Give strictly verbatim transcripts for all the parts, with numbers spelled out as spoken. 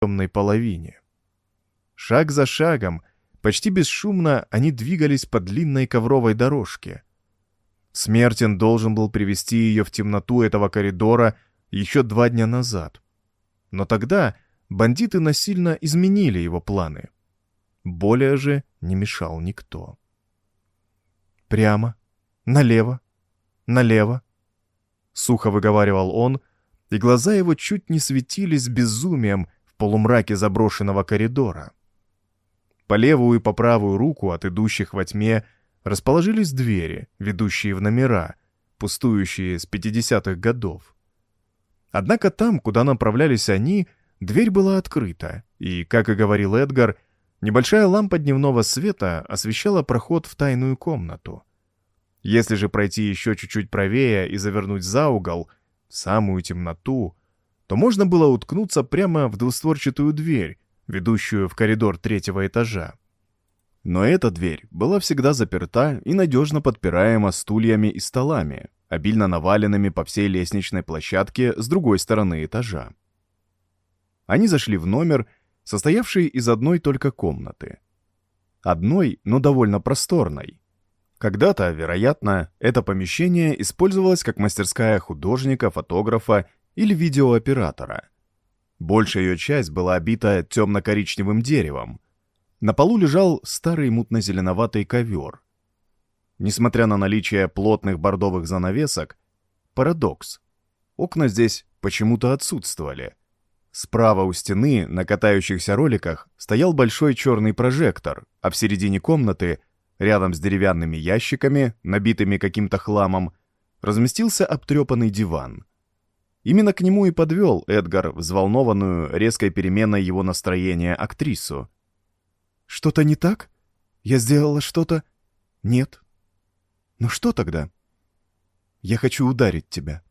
темной половине. Шаг за шагом, почти бесшумно, они двигались по длинной ковровой дорожке. Смертин должен был привести ее в темноту этого коридора еще два дня назад. Но тогда бандиты насильно изменили его планы. Более же не мешал никто. «Прямо, налево, налево», — сухо выговаривал он, и глаза его чуть не светились безумием в полумраке заброшенного коридора. По левую и по правую руку от идущих во тьме расположились двери, ведущие в номера, пустующие с пятидесятых годов. Однако там, куда направлялись они, дверь была открыта, и, как и говорил Эдгар, небольшая лампа дневного света освещала проход в тайную комнату. Если же пройти еще чуть-чуть правее и завернуть за угол, в самую темноту, то можно было уткнуться прямо в двустворчатую дверь, ведущую в коридор третьего этажа. Но эта дверь была всегда заперта и надежно подпираема стульями и столами, обильно наваленными по всей лестничной площадке с другой стороны этажа. Они зашли в номер, состоявший из одной только комнаты. Одной, но довольно просторной. Когда-то, вероятно, это помещение использовалось как мастерская художника, фотографа или видеооператора. Большая ее часть была обита темно-коричневым деревом. На полу лежал старый мутно-зеленоватый ковер. Несмотря на наличие плотных бордовых занавесок, парадокс. Окна здесь почему-то отсутствовали. Справа у стены на катающихся роликах стоял большой черный прожектор, а в середине комнаты, рядом с деревянными ящиками, набитыми каким-то хламом, разместился обтрепанный диван. Именно к нему и подвел Эдгар взволнованную резкой переменой его настроения актрису. «Что-то не так? Я сделала что-то? Нет. Ну что тогда? Я хочу ударить тебя».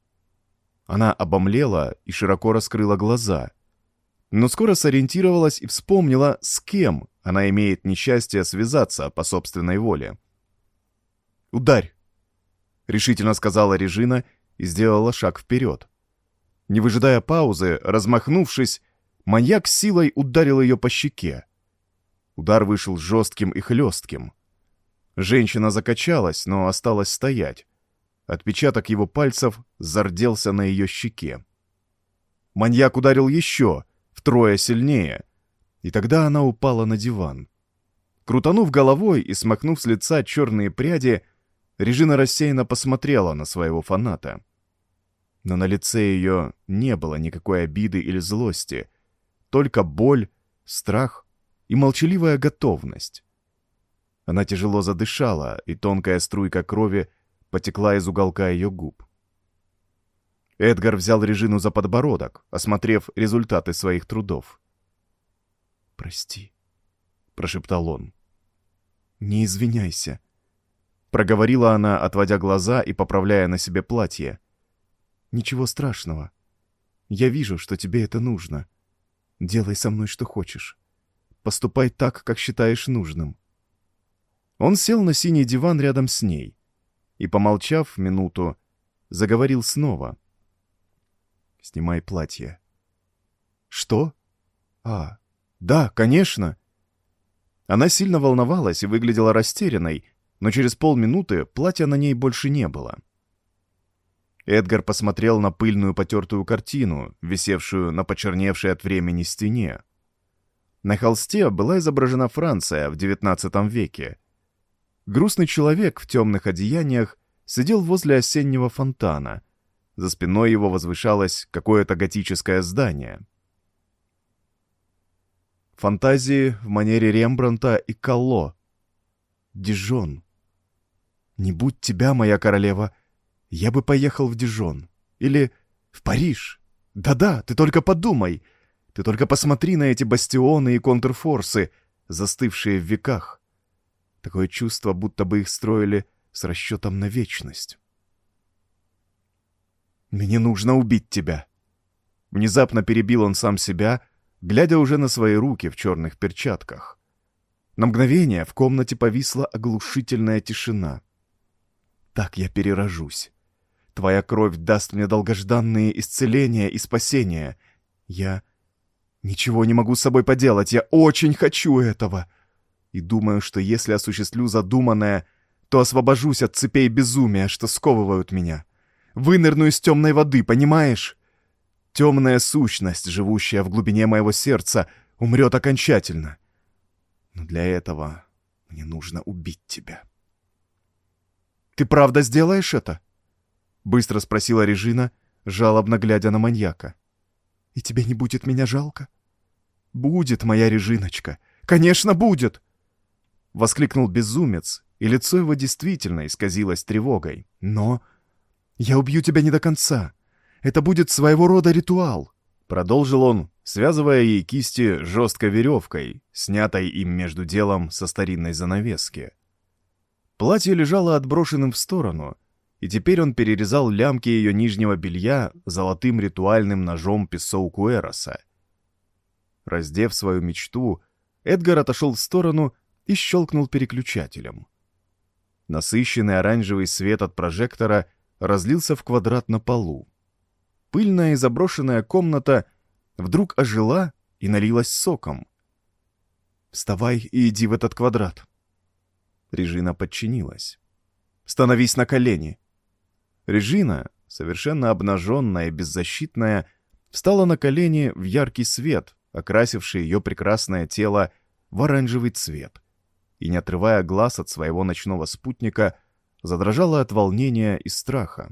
Она обомлела и широко раскрыла глаза, но скоро сориентировалась и вспомнила, с кем она имеет несчастье связаться по собственной воле. «Ударь!» — решительно сказала Режина и сделала шаг вперед. Не выжидая паузы, размахнувшись, маньяк силой ударил ее по щеке. Удар вышел жестким и хлестким. Женщина закачалась, но осталась стоять. Отпечаток его пальцев зарделся на ее щеке. Маньяк ударил еще, втрое сильнее, и тогда она упала на диван. Крутанув головой и смахнув с лица черные пряди, Режина рассеянно посмотрела на своего фаната. Но на лице ее не было никакой обиды или злости, только боль, страх и молчаливая готовность. Она тяжело задышала, и тонкая струйка крови потекла из уголка ее губ. Эдгар взял Режину за подбородок, осмотрев результаты своих трудов. «Прости», — прошептал он. «Не извиняйся», — проговорила она, отводя глаза и поправляя на себе платье. «Ничего страшного. Я вижу, что тебе это нужно. Делай со мной что хочешь. Поступай так, как считаешь нужным». Он сел на синий диван рядом с ней и, помолчав минуту, заговорил снова. «Снимай платье». «Что? А, да, конечно». Она сильно волновалась и выглядела растерянной, но через полминуты платья на ней больше не было. Эдгар посмотрел на пыльную потертую картину, висевшую на почерневшей от времени стене. На холсте была изображена Франция в девятнадцатом веке. Грустный человек в темных одеяниях сидел возле осеннего фонтана. За спиной его возвышалось какое-то готическое здание. Фантазии в манере Рембрандта и Калло. Дижон. «Не будь тебя, моя королева, я бы поехал в Дижон. Или в Париж. Да-да, ты только подумай. Ты только посмотри на эти бастионы и контрфорсы, застывшие в веках. Такое чувство, будто бы их строили с расчетом на вечность. Мне нужно убить тебя». Внезапно перебил он сам себя, глядя уже на свои руки в черных перчатках. На мгновение в комнате повисла оглушительная тишина. «Так я перерожусь. Твоя кровь даст мне долгожданные исцеления и спасения. Я... Ничего не могу с собой поделать, я очень хочу этого. И думаю, что если осуществлю задуманное, то освобожусь от цепей безумия, что сковывают меня. Вынырну из темной воды, понимаешь? Темная сущность, живущая в глубине моего сердца, умрет окончательно. Но для этого мне нужно убить тебя. «Ты правда сделаешь это?» — быстро спросила Режина, жалобно глядя на маньяка. «И тебе не будет меня жалко?» «Будет, моя Режиночка, конечно, будет!» — воскликнул безумец, и лицо его действительно исказилось тревогой. «Но я убью тебя не до конца. Это будет своего рода ритуал», — продолжил он, связывая ей кисти жесткой веревкой, снятой им между делом со старинной занавески. Платье лежало отброшенным в сторону, и теперь он перерезал лямки ее нижнего белья золотым ритуальным ножом Песоу-Куэроса. Раздев свою мечту, Эдгар отошел в сторону и щелкнул переключателем. Насыщенный оранжевый свет от прожектора разлился в квадрат на полу. Пыльная и заброшенная комната вдруг ожила и налилась соком. «Вставай и иди в этот квадрат». Режина подчинилась. «Становись на колени». Режина, совершенно обнаженная и беззащитная, встала на колени в яркий свет, окрасивший ее прекрасное тело в оранжевый цвет, и, не отрывая глаз от своего ночного спутника, задрожала от волнения и страха.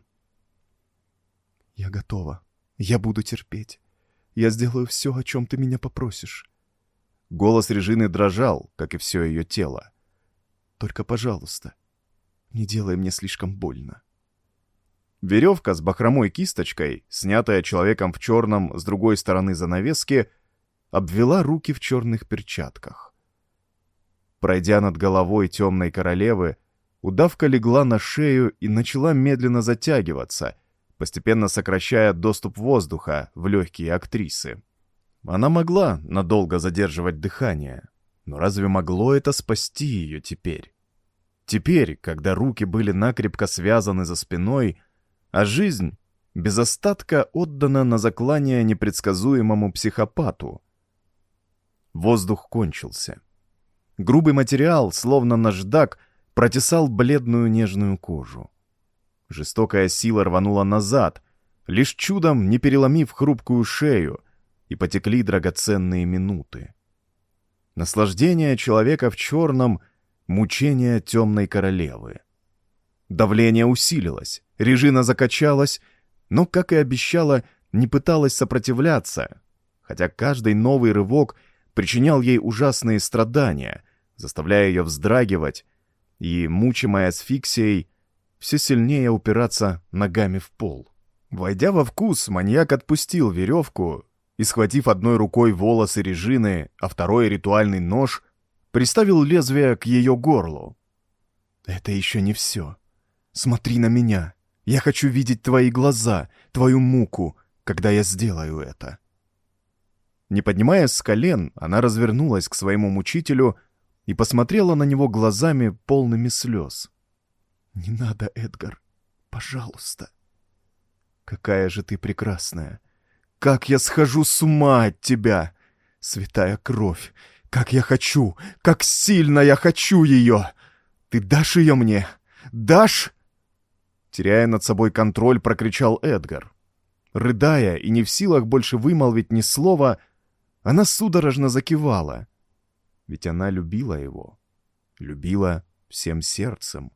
«Я готова. Я буду терпеть. Я сделаю все, о чем ты меня попросишь». Голос Режины дрожал, как и все ее тело. «Только, пожалуйста, не делай мне слишком больно». Веревка с бахромой-кисточкой, снятая человеком в черном с другой стороны занавески, обвела руки в черных перчатках. Пройдя над головой темной королевы, удавка легла на шею и начала медленно затягиваться, постепенно сокращая доступ воздуха в легкие актрисы. Она могла надолго задерживать дыхание, но разве могло это спасти ее теперь? Теперь, когда руки были накрепко связаны за спиной, а жизнь без остатка отдана на заклание непредсказуемому психопату. Воздух кончился. Грубый материал, словно наждак, протесал бледную нежную кожу. Жестокая сила рванула назад, лишь чудом не переломив хрупкую шею, и потекли драгоценные минуты. Наслаждение человека в черном, мучение темной королевы. Давление усилилось, Режина закачалась, но, как и обещала, не пыталась сопротивляться, хотя каждый новый рывок причинял ей ужасные страдания, заставляя ее вздрагивать и, мучимая асфиксией, все сильнее упираться ногами в пол. Войдя во вкус, маньяк отпустил веревку и, схватив одной рукой волосы Режины, а второй ритуальный нож, приставил лезвие к ее горлу. «Это еще не все. Смотри на меня. Я хочу видеть твои глаза, твою муку, когда я сделаю это». Не поднимаясь с колен, она развернулась к своему мучителю и посмотрела на него глазами, полными слез. «Не надо, Эдгар. Пожалуйста». «Какая же ты прекрасная! Как я схожу с ума от тебя! Святая кровь! Как я хочу! Как сильно я хочу ее! Ты дашь ее мне? Дашь?» Теряя над собой контроль, прокричал Эдгар. Рыдая и не в силах больше вымолвить ни слова, она судорожно закивала. Ведь она любила его. Любила всем сердцем.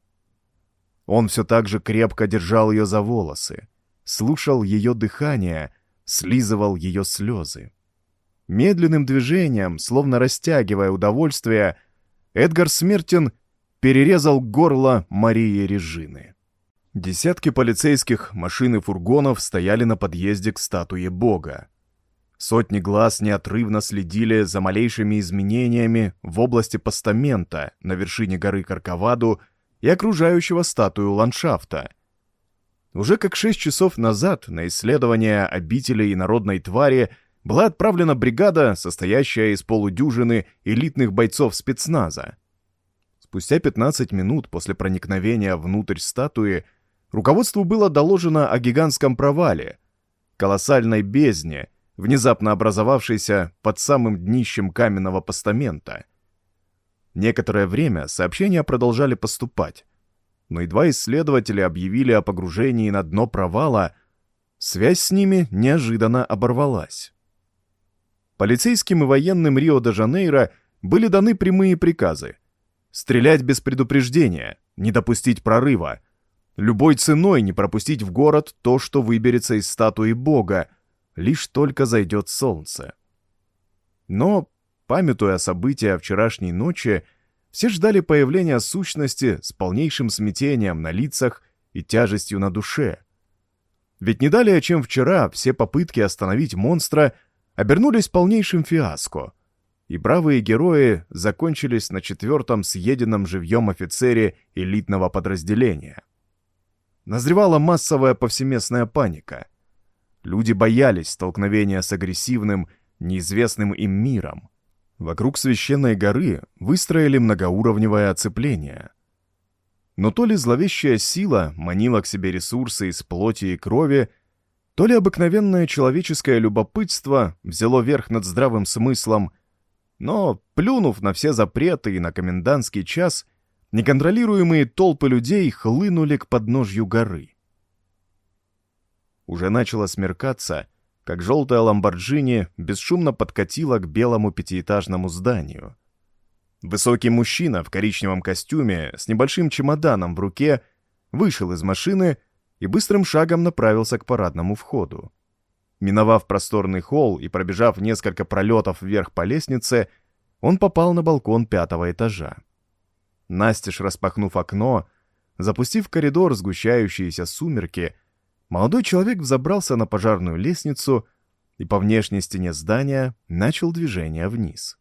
Он все так же крепко держал ее за волосы, слушал ее дыхание, слизывал ее слезы. Медленным движением, словно растягивая удовольствие, Эдгар Смертин перерезал горло Марии Режины. Десятки полицейских машин и фургонов стояли на подъезде к статуе Бога. Сотни глаз неотрывно следили за малейшими изменениями в области постамента на вершине горы Корковаду и окружающего статую ландшафта. Уже как шесть часов назад на исследование обители инородной твари была отправлена бригада, состоящая из полудюжины элитных бойцов спецназа. Спустя пятнадцать минут после проникновения внутрь статуи руководству было доложено о гигантском провале, колоссальной бездне, внезапно образовавшейся под самым днищем каменного постамента. Некоторое время сообщения продолжали поступать, но едва исследователи объявили о погружении на дно провала, связь с ними неожиданно оборвалась. Полицейским и военным Рио-де-Жанейро были даны прямые приказы: стрелять без предупреждения, не допустить прорыва, любой ценой не пропустить в город то, что выберется из статуи Бога, лишь только зайдет солнце. Но, памятуя события вчерашней ночи, все ждали появления сущности с полнейшим смятением на лицах и тяжестью на душе. Ведь не далее, чем вчера, все попытки остановить монстра обернулись полнейшим фиаско, и бравые герои закончились на четвертом съеденном живьем офицере элитного подразделения. Назревала массовая повсеместная паника. Люди боялись столкновения с агрессивным, неизвестным им миром. Вокруг священной горы выстроили многоуровневое оцепление. Но то ли зловещая сила манила к себе ресурсы из плоти и крови, то ли обыкновенное человеческое любопытство взяло верх над здравым смыслом, но, плюнув на все запреты и на комендантский час, неконтролируемые толпы людей хлынули к подножью горы. Уже начало смеркаться, как желтая ламборджини бесшумно подкатила к белому пятиэтажному зданию. Высокий мужчина в коричневом костюме с небольшим чемоданом в руке вышел из машины и быстрым шагом направился к парадному входу. Миновав просторный холл и пробежав несколько пролетов вверх по лестнице, он попал на балкон пятого этажа. Настежь распахнув окно, запустив в коридор сгущающиеся сумерки, молодой человек взобрался на пожарную лестницу и по внешней стене здания начал движение вниз.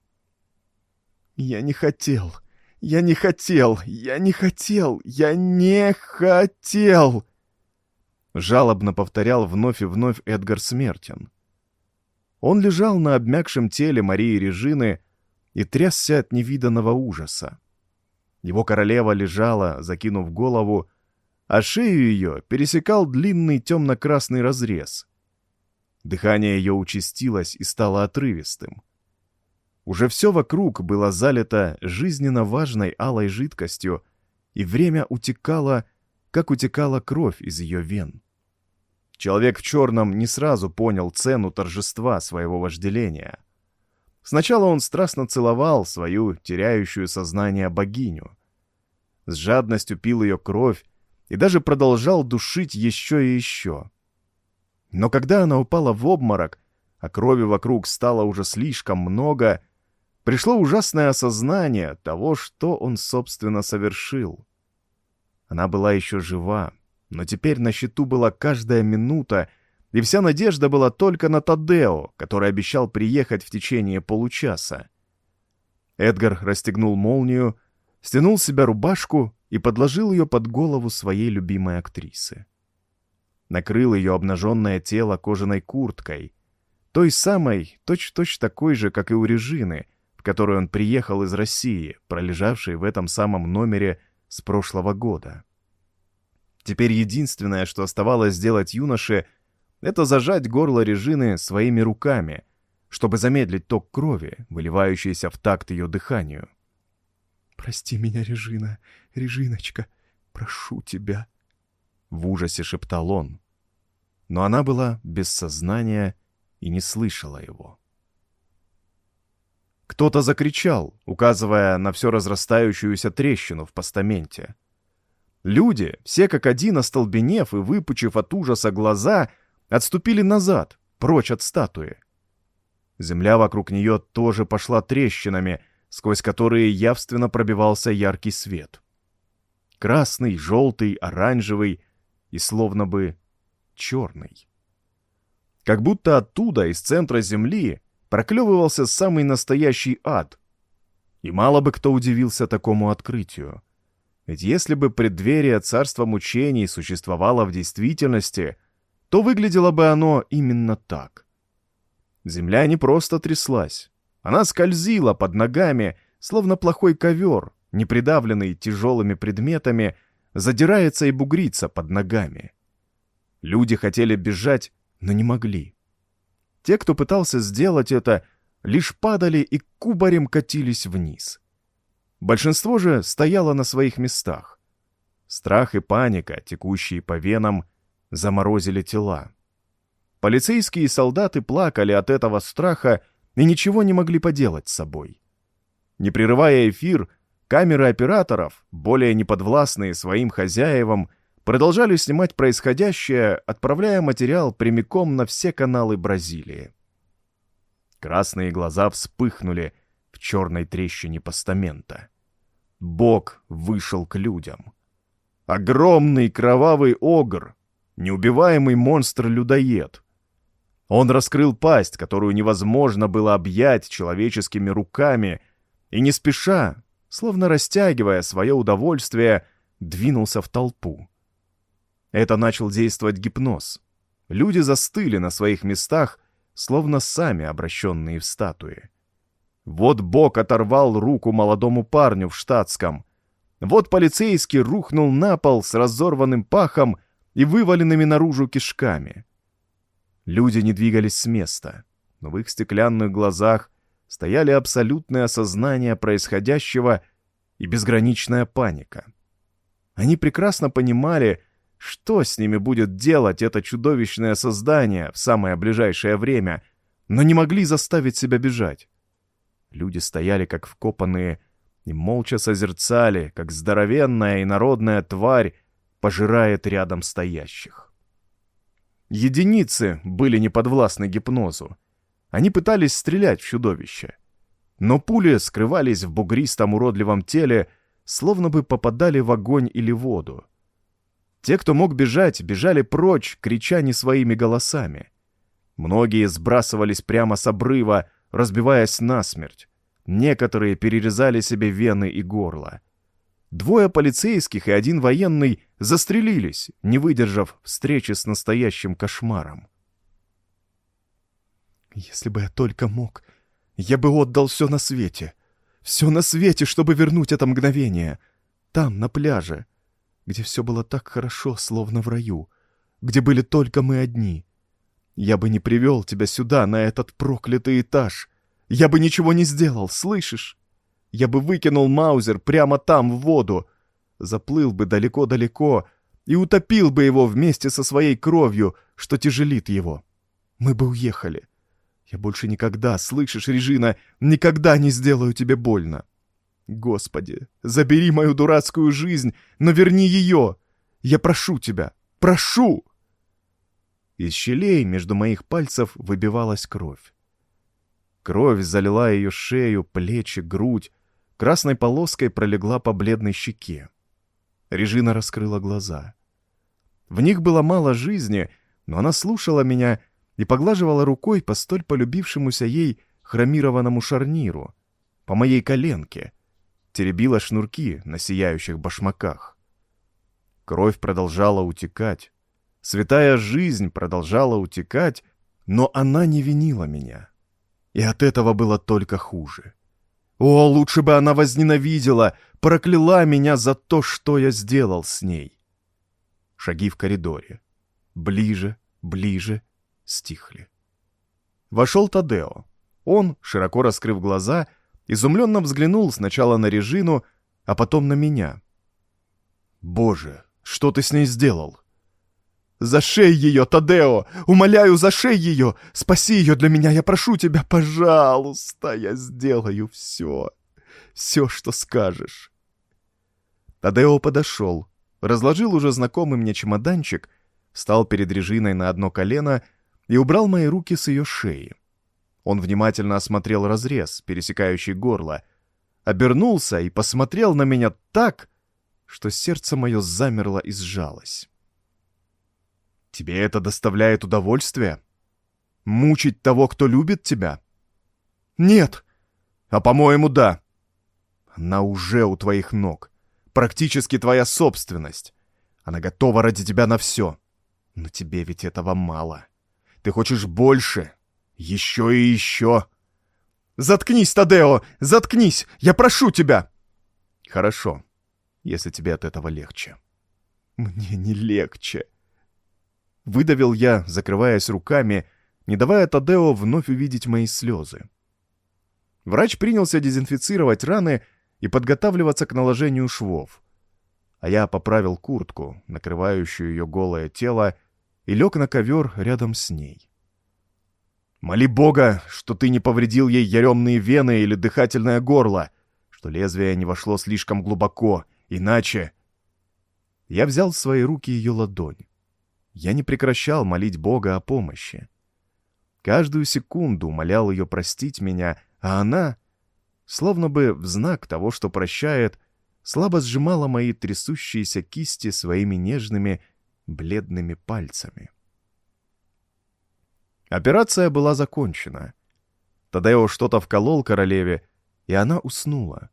«Я не хотел! Я не хотел! Я не хотел! Я не хотел!» Жалобно повторял вновь и вновь Эдгар Смертин. Он лежал на обмякшем теле Марии Режины и трясся от невиданного ужаса. Его королева лежала, закинув голову, а шею ее пересекал длинный темно-красный разрез. Дыхание ее участилось и стало отрывистым. Уже все вокруг было залито жизненно важной алой жидкостью, и время утекало, как утекала кровь из ее вен. Человек в черном не сразу понял цену торжества своего вожделения. Сначала он страстно целовал свою теряющую сознание богиню. С жадностью пил ее кровь и даже продолжал душить еще и еще. Но когда она упала в обморок, а крови вокруг стало уже слишком много, пришло ужасное осознание того, что он, собственно, совершил. Она была еще жива, но теперь на счету была каждая минута, и вся надежда была только на Тадео, который обещал приехать в течение получаса. Эдгар расстегнул молнию, стянул с себя рубашку и подложил ее под голову своей любимой актрисы. Накрыл ее обнаженное тело кожаной курткой, той самой, точь-в-точь такой же, как и у Режины, в которой он приехал из России, пролежавшей в этом самом номере с прошлого года. Теперь единственное, что оставалось сделать юноше, это зажать горло Режины своими руками, чтобы замедлить ток крови, выливающийся в такт ее дыханию. «Прости меня, Режина, Режиночка, прошу тебя», — в ужасе шептал он. Но она была без сознания и не слышала его. Кто-то закричал, указывая на все разрастающуюся трещину в постаменте. Люди, все как один остолбенев и выпучив от ужаса глаза, отступили назад, прочь от статуи. Земля вокруг нее тоже пошла трещинами, сквозь которые явственно пробивался яркий свет. Красный, желтый, оранжевый и словно бы черный. Как будто оттуда, из центра земли, проклевывался самый настоящий ад. И мало бы кто удивился такому открытию. Ведь если бы преддверие царства мучений существовало в действительности, то выглядело бы оно именно так. Земля не просто тряслась. Она скользила под ногами, словно плохой ковер, не придавленный тяжелыми предметами, задирается и бугрится под ногами. Люди хотели бежать, но не могли. Те, кто пытался сделать это, лишь падали и кубарем катились вниз. Большинство же стояло на своих местах. Страх и паника, текущие по венам, заморозили тела. Полицейские и солдаты плакали от этого страха и ничего не могли поделать с собой. Не прерывая эфир, камеры операторов, более неподвластные своим хозяевам, продолжали снимать происходящее, отправляя материал прямиком на все каналы Бразилии. Красные глаза вспыхнули в черной трещине постамента. Бог вышел к людям. Огромный кровавый огр, неубиваемый монстр-людоед. Он раскрыл пасть, которую невозможно было объять человеческими руками, и не спеша, словно растягивая свое удовольствие, двинулся в толпу. Это начал действовать гипноз. Люди застыли на своих местах, словно сами обращенные в статуи. Вот Бог оторвал руку молодому парню в штатском. Вот полицейский рухнул на пол с разорванным пахом и вываленными наружу кишками. Люди не двигались с места, но в их стеклянных глазах стояли абсолютное осознание происходящего и безграничная паника. Они прекрасно понимали, что с ними будет делать это чудовищное создание в самое ближайшее время, но не могли заставить себя бежать. Люди стояли как вкопанные и молча созерцали, как здоровенная инородная тварь пожирает рядом стоящих. Единицы были неподвластны гипнозу. Они пытались стрелять в чудовище. Но пули скрывались в бугристом уродливом теле, словно бы попадали в огонь или воду. Те, кто мог бежать, бежали прочь, крича не своими голосами. Многие сбрасывались прямо с обрыва, разбиваясь насмерть. Некоторые перерезали себе вены и горло. Двое полицейских и один военный застрелились, не выдержав встречи с настоящим кошмаром. «Если бы я только мог, я бы отдал все на свете. Все на свете, чтобы вернуть это мгновение. Там, на пляже, где все было так хорошо, словно в раю, где были только мы одни. Я бы не привел тебя сюда, на этот проклятый этаж. Я бы ничего не сделал, слышишь? Я бы выкинул маузер прямо там, в воду, заплыл бы далеко-далеко и утопил бы его вместе со своей кровью, что тяжелит его. Мы бы уехали. Я больше никогда, слышишь, Режина, никогда не сделаю тебе больно. Господи, забери мою дурацкую жизнь, но верни ее. Я прошу тебя, прошу!» Из щелей между моих пальцев выбивалась кровь. Кровь залила ее шею, плечи, грудь, красной полоской пролегла по бледной щеке. Режина раскрыла глаза. В них было мало жизни, но она слушала меня и поглаживала рукой по столь полюбившемуся ей хромированному шарниру, по моей коленке, теребила шнурки на сияющих башмаках. Кровь продолжала утекать, святая жизнь продолжала утекать, но она не винила меня. И от этого было только хуже. О, лучше бы она возненавидела, прокляла меня за то, что я сделал с ней. Шаги в коридоре. Ближе, ближе, стихли. Вошел Тадео. Он, широко раскрыв глаза, изумленно взглянул сначала на Режину, а потом на меня. «Боже, что ты с ней сделал?» «Зашей ее, Тадео! Умоляю, зашей ее! Спаси ее для меня, я прошу тебя, пожалуйста! Я сделаю все, все, что скажешь!» Тадео подошел, разложил уже знакомый мне чемоданчик, встал перед Режиной на одно колено и убрал мои руки с ее шеи. Он внимательно осмотрел разрез, пересекающий горло, обернулся и посмотрел на меня так, что сердце мое замерло и сжалось. «Тебе это доставляет удовольствие? Мучить того, кто любит тебя?» «Нет!» «А по-моему, да. Она уже у твоих ног. Практически твоя собственность. Она готова ради тебя на все. Но тебе ведь этого мало. Ты хочешь больше. Еще и еще». «Заткнись, Тадео! Заткнись! Я прошу тебя!» «Хорошо, если тебе от этого легче». «Мне не легче». Выдавил я, закрываясь руками, не давая Тадео вновь увидеть мои слезы. Врач принялся дезинфицировать раны и подготавливаться к наложению швов, а я поправил куртку, накрывающую ее голое тело, и лег на ковер рядом с ней. «Моли Бога, что ты не повредил ей яремные вены или дыхательное горло, что лезвие не вошло слишком глубоко, иначе...» Я взял в свои руки ее ладонь. Я не прекращал молить Бога о помощи. Каждую секунду умолял ее простить меня, а она, словно бы в знак того, что прощает, слабо сжимала мои трясущиеся кисти своими нежными, бледными пальцами. Операция была закончена. Тадео что-то вколол королеве, и она уснула.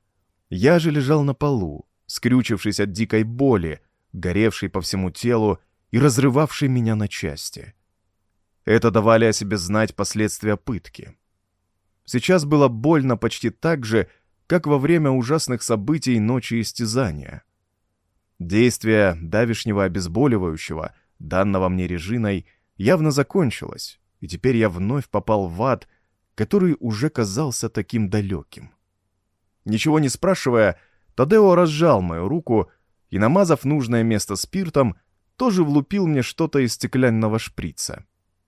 Я же лежал на полу, скрючившись от дикой боли, горевшей по всему телу и разрывавшей меня на части. Это давали о себе знать последствия пытки. Сейчас было больно почти так же, как во время ужасных событий ночи истязания. Действие давешнего обезболивающего, данного мне Режиной, явно закончилось, и теперь я вновь попал в ад, который уже казался таким далеким. Ничего не спрашивая, Тадео разжал мою руку и, намазав нужное место спиртом, тоже влупил мне что-то из стеклянного шприца.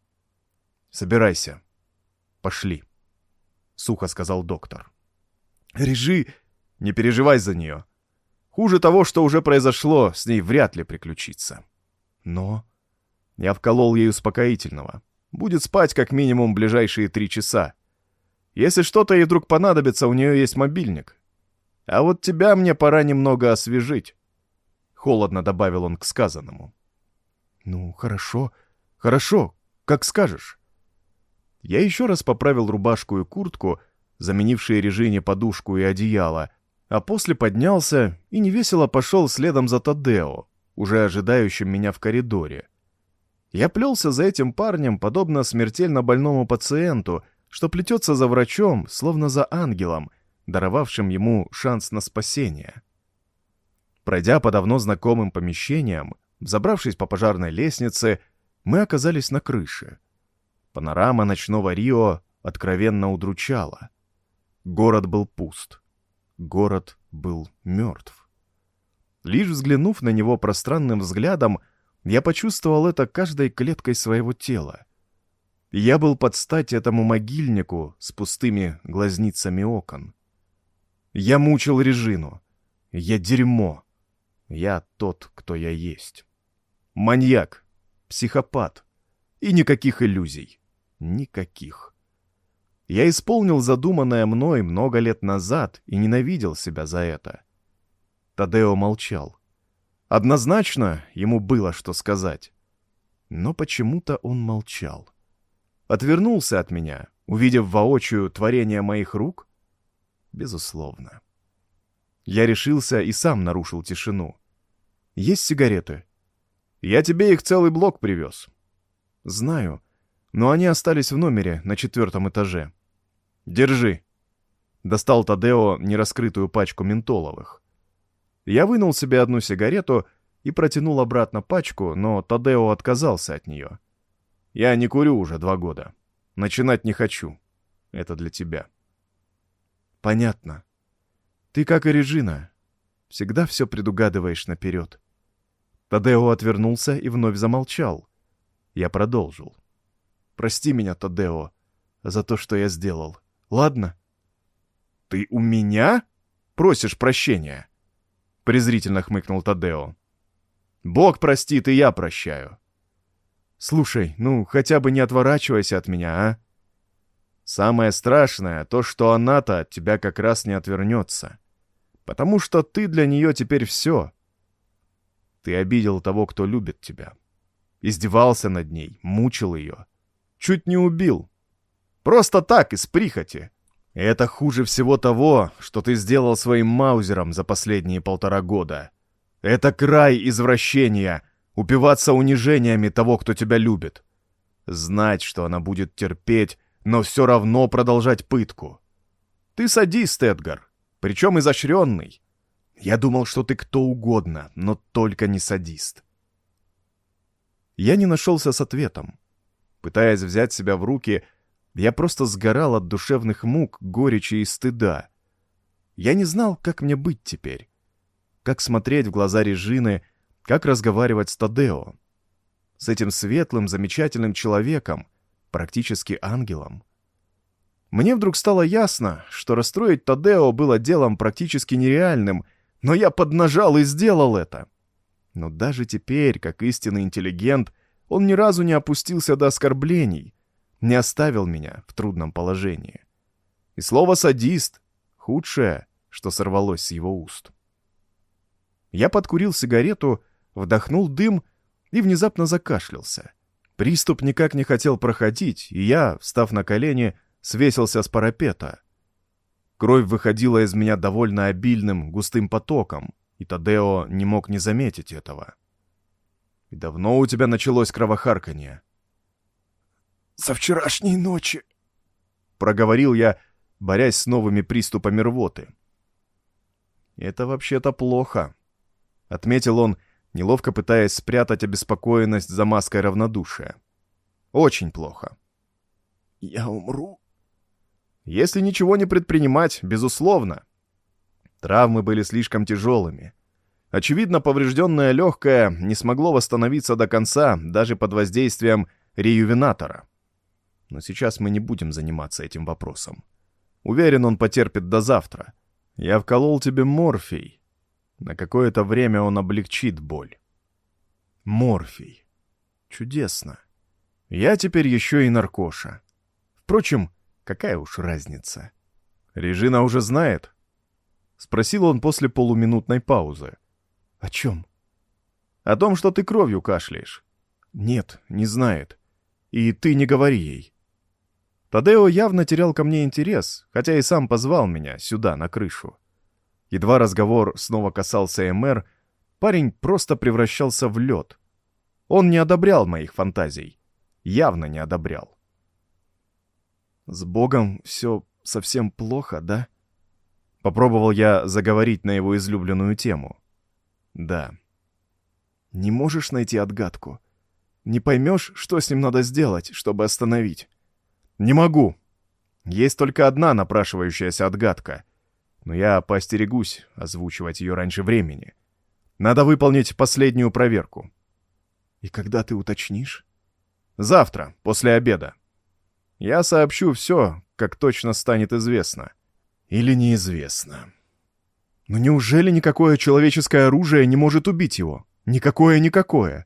«Собирайся. Пошли», — сухо сказал доктор. «Режи, не переживай за нее. Хуже того, что уже произошло, с ней вряд ли приключится. Но...» Я вколол ей успокоительного. Будет спать как минимум ближайшие три часа. Если что-то ей вдруг понадобится, у нее есть мобильник. А вот тебя мне пора немного освежить. Холодно добавил он к сказанному. Ну, хорошо, хорошо, как скажешь. Я еще раз поправил рубашку и куртку, заменившие Режине подушку и одеяло, а после поднялся и невесело пошел следом за Тадео, уже ожидающим меня в коридоре. Я плелся за этим парнем, подобно смертельно больному пациенту, что плетется за врачом, словно за ангелом, даровавшим ему шанс на спасение. Пройдя по давно знакомым помещениям, взобравшись по пожарной лестнице, мы оказались на крыше. Панорама ночного Рио откровенно удручала. Город был пуст. Город был мертв. Лишь взглянув на него пространным взглядом, я почувствовал это каждой клеткой своего тела. Я был под стать этому могильнику с пустыми глазницами окон. Я мучил Режину. Я дерьмо. Я тот, кто я есть. Маньяк, психопат. И никаких иллюзий. Никаких. Я исполнил задуманное мной много лет назад и ненавидел себя за это. Тадео молчал. Однозначно ему было что сказать. Но почему-то он молчал. Отвернулся от меня, увидев воочию творение моих рук? Безусловно. Я решился и сам нарушил тишину. «Есть сигареты?» «Я тебе их целый блок привез». «Знаю, но они остались в номере на четвертом этаже». «Держи». Достал Тадео нераскрытую пачку ментоловых. Я вынул себе одну сигарету и протянул обратно пачку, но Тадео отказался от нее. «Я не курю уже два года. Начинать не хочу. Это для тебя». «Понятно. Ты, как и Режина, всегда все предугадываешь наперед». Тадео отвернулся и вновь замолчал. Я продолжил. «Прости меня, Тадео, за то, что я сделал. Ладно?» «Ты у меня просишь прощения?» Презрительно хмыкнул Тадео. «Бог простит, и я прощаю». «Слушай, ну, хотя бы не отворачивайся от меня, а?» «Самое страшное то, что она-то от тебя как раз не отвернется. Потому что ты для нее теперь все. Ты обидел того, кто любит тебя. Издевался над ней, мучил ее. Чуть не убил. Просто так, из прихоти. И это хуже всего того, что ты сделал своим маузером за последние полтора года. Это край извращения, упиваться унижениями того, кто тебя любит. Знать, что она будет терпеть, но все равно продолжать пытку. Ты садист, Эдгар, причем изощренный. Я думал, что ты кто угодно, но только не садист». Я не нашелся с ответом. Пытаясь взять себя в руки, я просто сгорал от душевных мук, горечи и стыда. Я не знал, как мне быть теперь. Как смотреть в глаза Режины, как разговаривать с Тадео. С этим светлым, замечательным человеком, практически ангелом. Мне вдруг стало ясно, что расстроить Тадео было делом практически нереальным, но я поднажал и сделал это. Но даже теперь, как истинный интеллигент, он ни разу не опустился до оскорблений, не оставил меня в трудном положении. И слово «садист» — худшее, что сорвалось с его уст. Я подкурил сигарету, вдохнул дым и внезапно закашлялся. Приступ никак не хотел проходить, и я, встав на колени, свесился с парапета. Кровь выходила из меня довольно обильным, густым потоком, и Тадео не мог не заметить этого. «И давно у тебя началось кровохарканье?» «Со вчерашней ночи», — проговорил я, борясь с новыми приступами рвоты. «Это вообще-то плохо», — отметил он, неловко пытаясь спрятать обеспокоенность за маской равнодушия. «Очень плохо». «Я умру?» «Если ничего не предпринимать, безусловно». Травмы были слишком тяжелыми. Очевидно, поврежденное легкое не смогло восстановиться до конца даже под воздействием реювенатора. Но сейчас мы не будем заниматься этим вопросом. Уверен, он потерпит до завтра. Я вколол тебе морфий. На какое-то время он облегчит боль. Морфий. Чудесно. Я теперь еще и наркоша. Впрочем, какая уж разница? Режина уже знает? Спросил он после полуминутной паузы. О чем? О том, что ты кровью кашляешь. Нет, не знает. И ты не говори ей. Тадео явно терял ко мне интерес, хотя и сам позвал меня сюда, на крышу. Едва разговор снова касался эм эр, парень просто превращался в лед. Он не одобрял моих фантазий. Явно не одобрял. «С Богом все совсем плохо, да?» Попробовал я заговорить на его излюбленную тему. «Да». «Не можешь найти отгадку? Не поймешь, что с ним надо сделать, чтобы остановить?» «Не могу. Есть только одна напрашивающаяся отгадка, но я поостерегусь озвучивать ее раньше времени. Надо выполнить последнюю проверку». «И когда ты уточнишь?» «Завтра, после обеда. Я сообщу все, как точно станет известно. Или неизвестно. Но неужели никакое человеческое оружие не может убить его? Никакое-никакое?»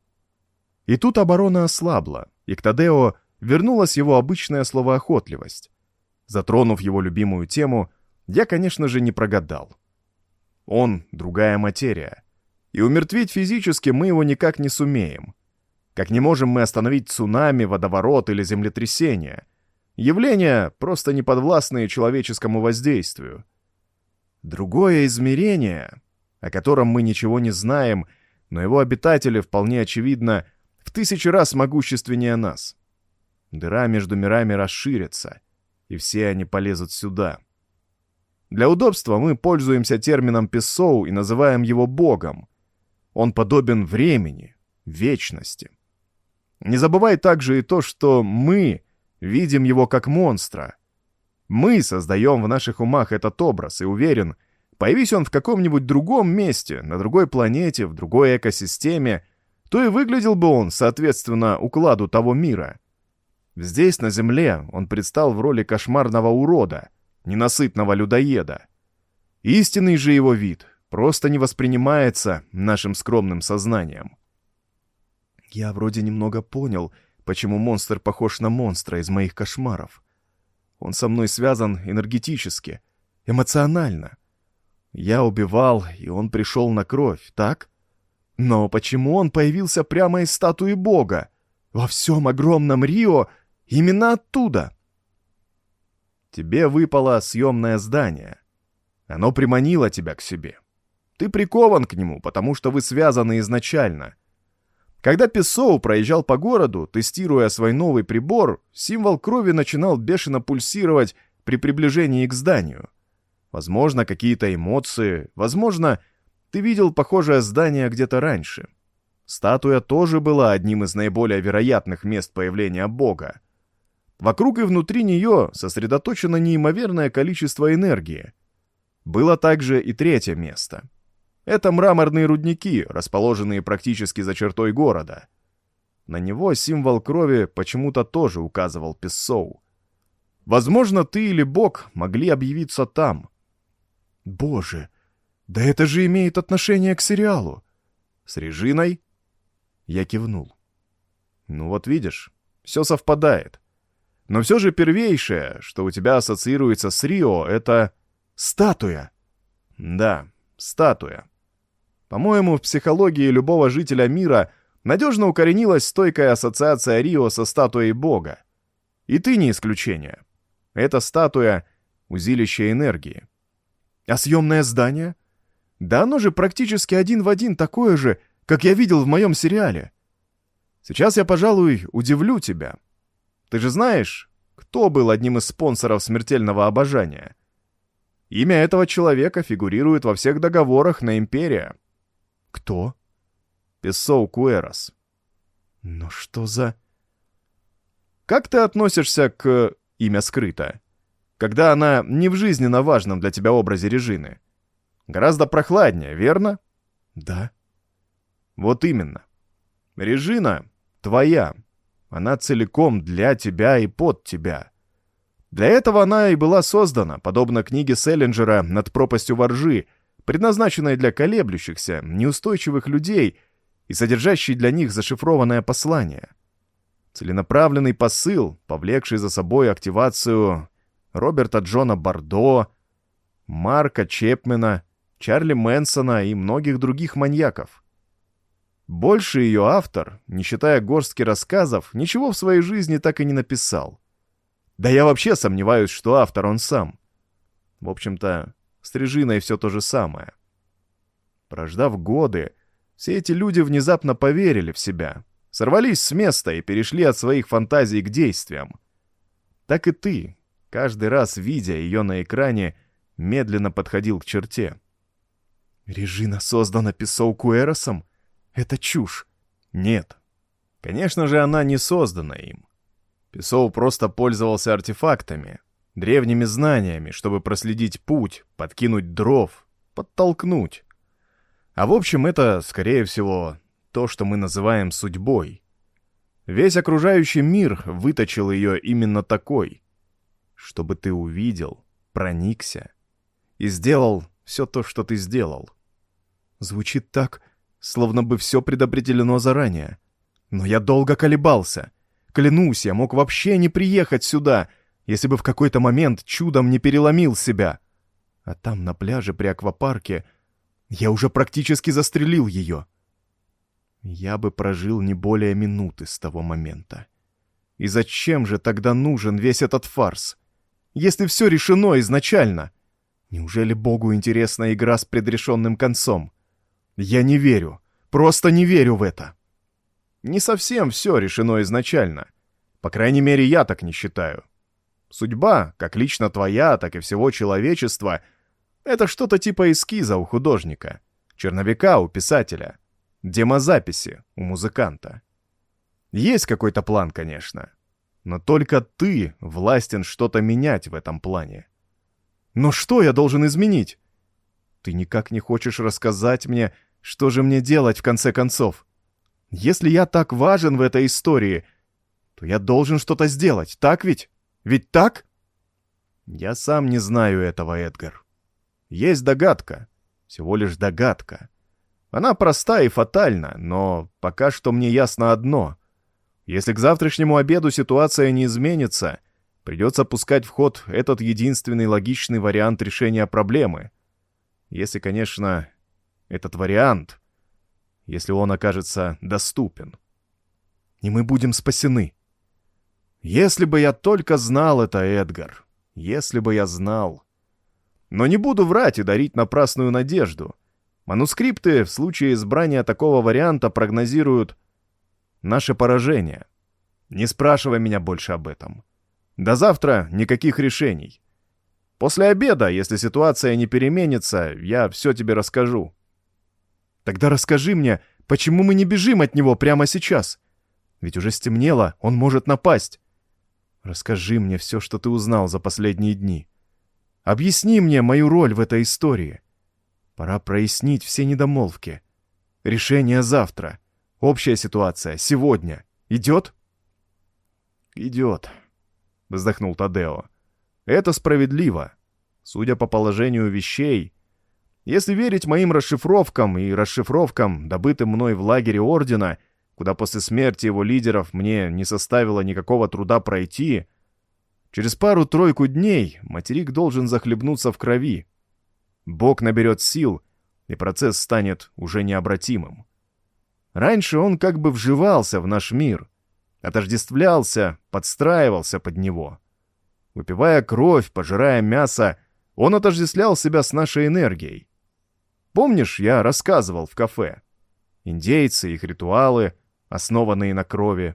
И тут оборона ослабла, и к Тадео вернулась его обычная словоохотливость. Затронув его любимую тему, я, конечно же, не прогадал. Он — другая материя, и умертвить физически мы его никак не сумеем. Как не можем мы остановить цунами, водоворот или землетрясение. Явления, просто не подвластные человеческому воздействию. Другое измерение, о котором мы ничего не знаем, но его обитатели, вполне очевидно, в тысячи раз могущественнее нас. Дыра между мирами расширится, и все они полезут сюда. Для удобства мы пользуемся термином «песоу» и называем его Богом. Он подобен времени, вечности. Не забывай также и то, что мы видим его как монстра. Мы создаем в наших умах этот образ, и уверен, появись он в каком-нибудь другом месте, на другой планете, в другой экосистеме, то и выглядел бы он, соответственно, укладу того мира. Здесь, на Земле, он предстал в роли кошмарного урода, ненасытного людоеда. Истинный же его вид просто не воспринимается нашим скромным сознанием. Я вроде немного понял, почему монстр похож на монстра из моих кошмаров. Он со мной связан энергетически, эмоционально. Я убивал, и он пришел на кровь, так? Но почему он появился прямо из статуи Бога? Во всем огромном Рио именно оттуда. Тебе выпало съемное здание. Оно приманило тебя к себе. Ты прикован к нему, потому что вы связаны изначально. Когда Песоу проезжал по городу, тестируя свой новый прибор, символ крови начинал бешено пульсировать при приближении к зданию. Возможно, какие-то эмоции, возможно, ты видел похожее здание где-то раньше. Статуя тоже была одним из наиболее вероятных мест появления Бога. Вокруг и внутри нее сосредоточено неимоверное количество энергии. Было также и третье место. Это мраморные рудники, расположенные практически за чертой города. На него символ крови почему-то тоже указывал Писсоу. Возможно, ты или Бог могли объявиться там. Боже, да это же имеет отношение к сериалу. С Режиной? Я кивнул. Ну вот видишь, все совпадает. Но все же первейшее, что у тебя ассоциируется с Рио, это статуя. Да, статуя. По-моему, в психологии любого жителя мира надежно укоренилась стойкая ассоциация Рио со статуей Бога. И ты не исключение. Эта статуя — узилище энергии. А съемное здание? Да оно же практически один в один такое же, как я видел в моем сериале. Сейчас я, пожалуй, удивлю тебя. Ты же знаешь, кто был одним из спонсоров смертельного обожания? Имя этого человека фигурирует во всех договорах на Империя. Кто? Писсоу Куэрос. Но что за... Как ты относишься к... имя скрыто, когда она не в жизненно важном для тебя образе Режины? Гораздо прохладнее, верно? Да. Вот именно. Режина твоя. Она целиком для тебя и под тебя. Для этого она и была создана, подобно книге Селлинджера «Над пропастью воржи», предназначенной для колеблющихся, неустойчивых людей и содержащей для них зашифрованное послание. Целенаправленный посыл, повлекший за собой активацию Роберта Джона Бордо, Марка Чепмена, Чарли Мэнсона и многих других маньяков. Больше ее автор, не считая горстки рассказов, ничего в своей жизни так и не написал. Да я вообще сомневаюсь, что автор он сам. В общем-то, с Режиной все то же самое. Прождав годы, все эти люди внезапно поверили в себя, сорвались с места и перешли от своих фантазий к действиям. Так и ты, каждый раз видя ее на экране, медленно подходил к черте. Режина создана Писсоу Куэросом? Это чушь. Нет. Конечно же, она не создана им. Писсоу просто пользовался артефактами, древними знаниями, чтобы проследить путь, подкинуть дров, подтолкнуть. А в общем, это, скорее всего, то, что мы называем судьбой. Весь окружающий мир выточил ее именно такой, чтобы ты увидел, проникся и сделал все то, что ты сделал. Звучит так, словно бы все предопределено заранее. Но я долго колебался. Клянусь, я мог вообще не приехать сюда, если бы в какой-то момент чудом не переломил себя. А там, на пляже при аквапарке, я уже практически застрелил ее. Я бы прожил не более минуты с того момента. И зачем же тогда нужен весь этот фарс? Если все решено изначально, неужели Богу интересна игра с предрешенным концом? Я не верю, просто не верю в это. Не совсем все решено изначально. По крайней мере, я так не считаю. Судьба, как лично твоя, так и всего человечества, это что-то типа эскиза у художника, черновика у писателя, демозаписи у музыканта. Есть какой-то план, конечно, но только ты властен что-то менять в этом плане. Но что я должен изменить? Ты никак не хочешь рассказать мне, что же мне делать в конце концов? Если я так важен в этой истории, то я должен что-то сделать, так ведь? Ведь так? Я сам не знаю этого, Эдгар. Есть догадка, всего лишь догадка. Она проста и фатальна, но пока что мне ясно одно. Если к завтрашнему обеду ситуация не изменится, придется пускать в ход этот единственный логичный вариант решения проблемы. Если, конечно, этот вариант, если он окажется доступен. И мы будем спасены. Если бы я только знал это, Эдгар, если бы я знал. Но не буду врать и дарить напрасную надежду. Манускрипты в случае избрания такого варианта прогнозируют наше поражение. Не спрашивай меня больше об этом. До завтра никаких решений. После обеда, если ситуация не переменится, я все тебе расскажу. Тогда расскажи мне, Почему мы не бежим от него прямо сейчас? Ведь уже стемнело, он может напасть. Расскажи мне все, что ты узнал за последние дни. Объясни мне мою роль в этой истории. Пора прояснить все недомолвки. Решение завтра. Общая ситуация сегодня. Идет? Идет, вздохнул Тадео. Это справедливо. Судя по положению вещей, если верить моим расшифровкам и расшифровкам, добытым мной в лагере Ордена, куда после смерти его лидеров мне не составило никакого труда пройти, через пару-тройку дней материк должен захлебнуться в крови. Бог наберет сил, и процесс станет уже необратимым. Раньше он как бы вживался в наш мир, отождествлялся, подстраивался под него. Выпивая кровь, пожирая мясо, он отождествлял себя с нашей энергией. Помнишь, я рассказывал в кафе? Индейцы, их ритуалы, основанные на крови.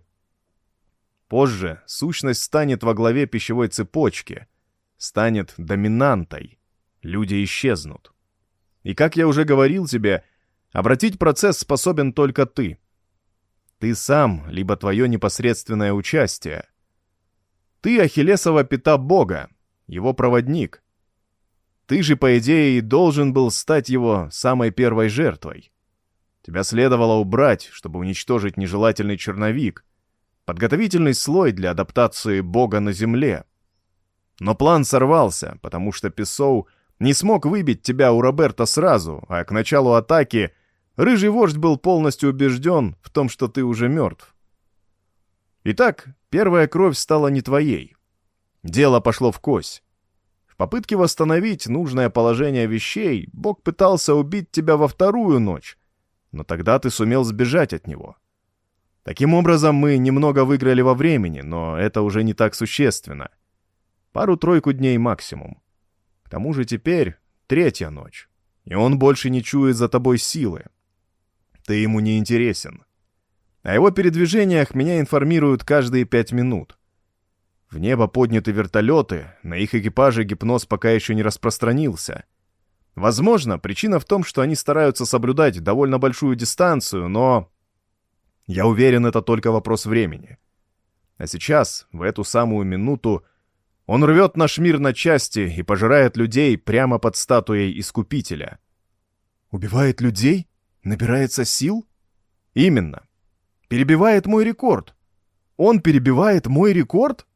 Позже сущность станет во главе пищевой цепочки, станет доминантой, люди исчезнут. И, как я уже говорил тебе, обратить процесс способен только ты. Ты сам, либо твое непосредственное участие. Ты Ахиллесова пята Бога, его проводник. Ты же, по идее, должен был стать его самой первой жертвой. Тебя следовало убрать, чтобы уничтожить нежелательный черновик, подготовительный слой для адаптации Бога на Земле. Но план сорвался, потому что Песоу не смог выбить тебя у Роберта сразу, а к началу атаки рыжий вождь был полностью убежден в том, что ты уже мертв. Итак, первая кровь стала не твоей. Дело пошло вкось. В попытке восстановить нужное положение вещей Бог пытался убить тебя во вторую ночь, но тогда ты сумел сбежать от него. Таким образом, мы немного выиграли во времени, но это уже не так существенно. Пару-тройку дней максимум. К тому же теперь третья ночь, и он больше не чует за тобой силы. Ты ему не интересен. О его передвижениях меня информируют каждые пять минут. В небо подняты вертолеты, на их экипаже гипноз пока еще не распространился. Возможно, причина в том, что они стараются соблюдать довольно большую дистанцию, но... Я уверен, это только вопрос времени. А сейчас, в эту самую минуту, он рвет наш мир на части и пожирает людей прямо под статуей Искупителя. Убивает людей? Набирается сил? Именно. Перебивает мой рекорд. Он перебивает мой рекорд?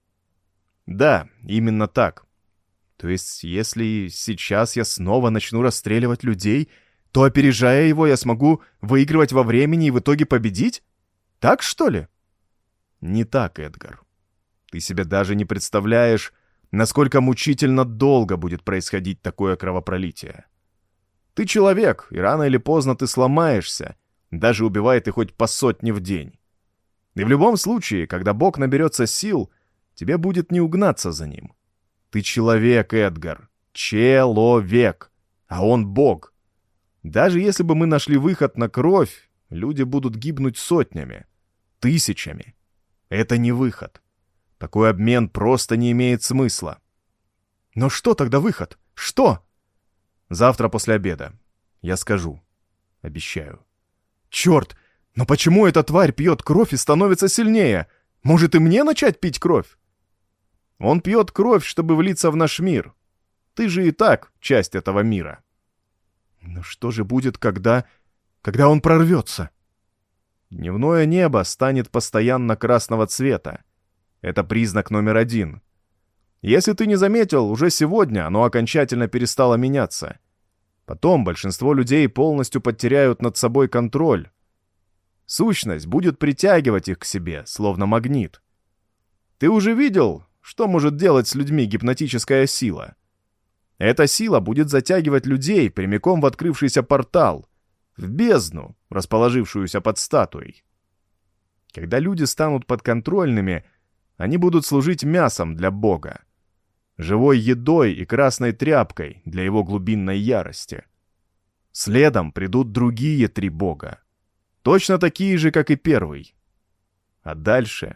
Да, именно так. То есть, если сейчас я снова начну расстреливать людей, то, опережая его, я смогу выигрывать во времени и в итоге победить? Так, что ли? Не так, Эдгар. Ты себе даже не представляешь, насколько мучительно долго будет происходить такое кровопролитие. Ты человек, и рано или поздно ты сломаешься, даже убивая ты хоть по сотне в день. И в любом случае, когда Бог наберется сил, тебе будет не угнаться за ним. Ты человек, Эдгар. Человек. А он Бог. Даже если бы мы нашли выход на кровь, люди будут гибнуть сотнями, тысячами. Это не выход. Такой обмен просто не имеет смысла. Но что тогда выход? Что? Завтра после обеда. Я скажу. Обещаю. Черт! Но почему эта тварь пьет кровь и становится сильнее? Может, и мне начать пить кровь? Он пьет кровь, чтобы влиться в наш мир. Ты же и так часть этого мира. Но что же будет, когда... когда он прорвется? Дневное небо станет постоянно красного цвета. Это признак номер один. Если ты не заметил, уже сегодня оно окончательно перестало меняться. Потом большинство людей полностью потеряют над собой контроль. Сущность будет притягивать их к себе, словно магнит. Ты уже видел, что может делать с людьми гипнотическая сила? Эта сила будет затягивать людей прямиком в открывшийся портал, в бездну, расположившуюся под статуей. Когда люди станут подконтрольными, они будут служить мясом для Бога, живой едой и красной тряпкой для его глубинной ярости. Следом придут другие три бога, точно такие же, как и первый. А дальше...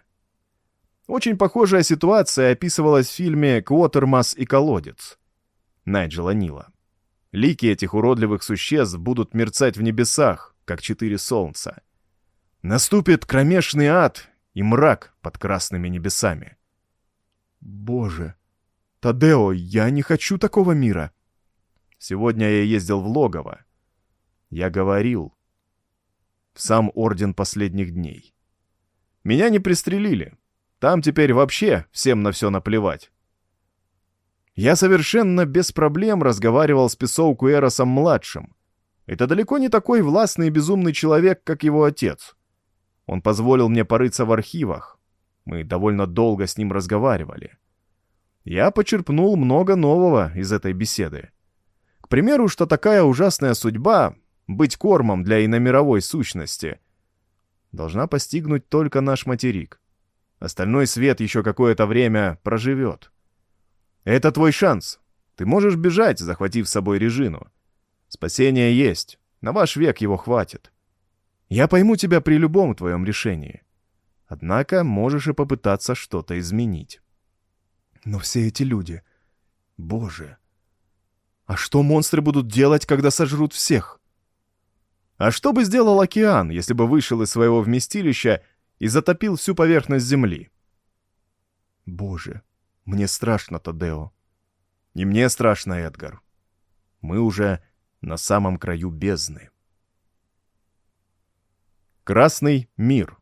Очень похожая ситуация описывалась в фильме «Квотермас и колодец» Найджела Нила. Лики этих уродливых существ будут мерцать в небесах, как четыре солнца. Наступит кромешный ад и мрак под красными небесами. Боже, Тадео, я не хочу такого мира. Сегодня я ездил в логово. Я говорил. В сам орден последних дней. Меня не пристрелили. Там теперь вообще всем на все наплевать. Я совершенно без проблем разговаривал с Песоу Куэросом-младшим. Это далеко не такой властный и безумный человек, как его отец. Он позволил мне порыться в архивах. Мы довольно долго с ним разговаривали. Я почерпнул много нового из этой беседы. К примеру, что такая ужасная судьба — быть кормом для иномировой сущности — должна постигнуть только наш материк. Остальной свет еще какое-то время проживет. Это твой шанс. Ты можешь бежать, захватив с собой Режину. Спасение есть. На ваш век его хватит. Я пойму тебя при любом твоем решении. Однако можешь и попытаться что-то изменить. Но все эти люди... Боже... А что монстры будут делать, когда сожрут всех? А что бы сделал океан, если бы вышел из своего вместилища и затопил всю поверхность Земли? Боже, мне страшно, Тадео. И мне страшно, Эдгар. Мы уже на самом краю бездны. Красный мир.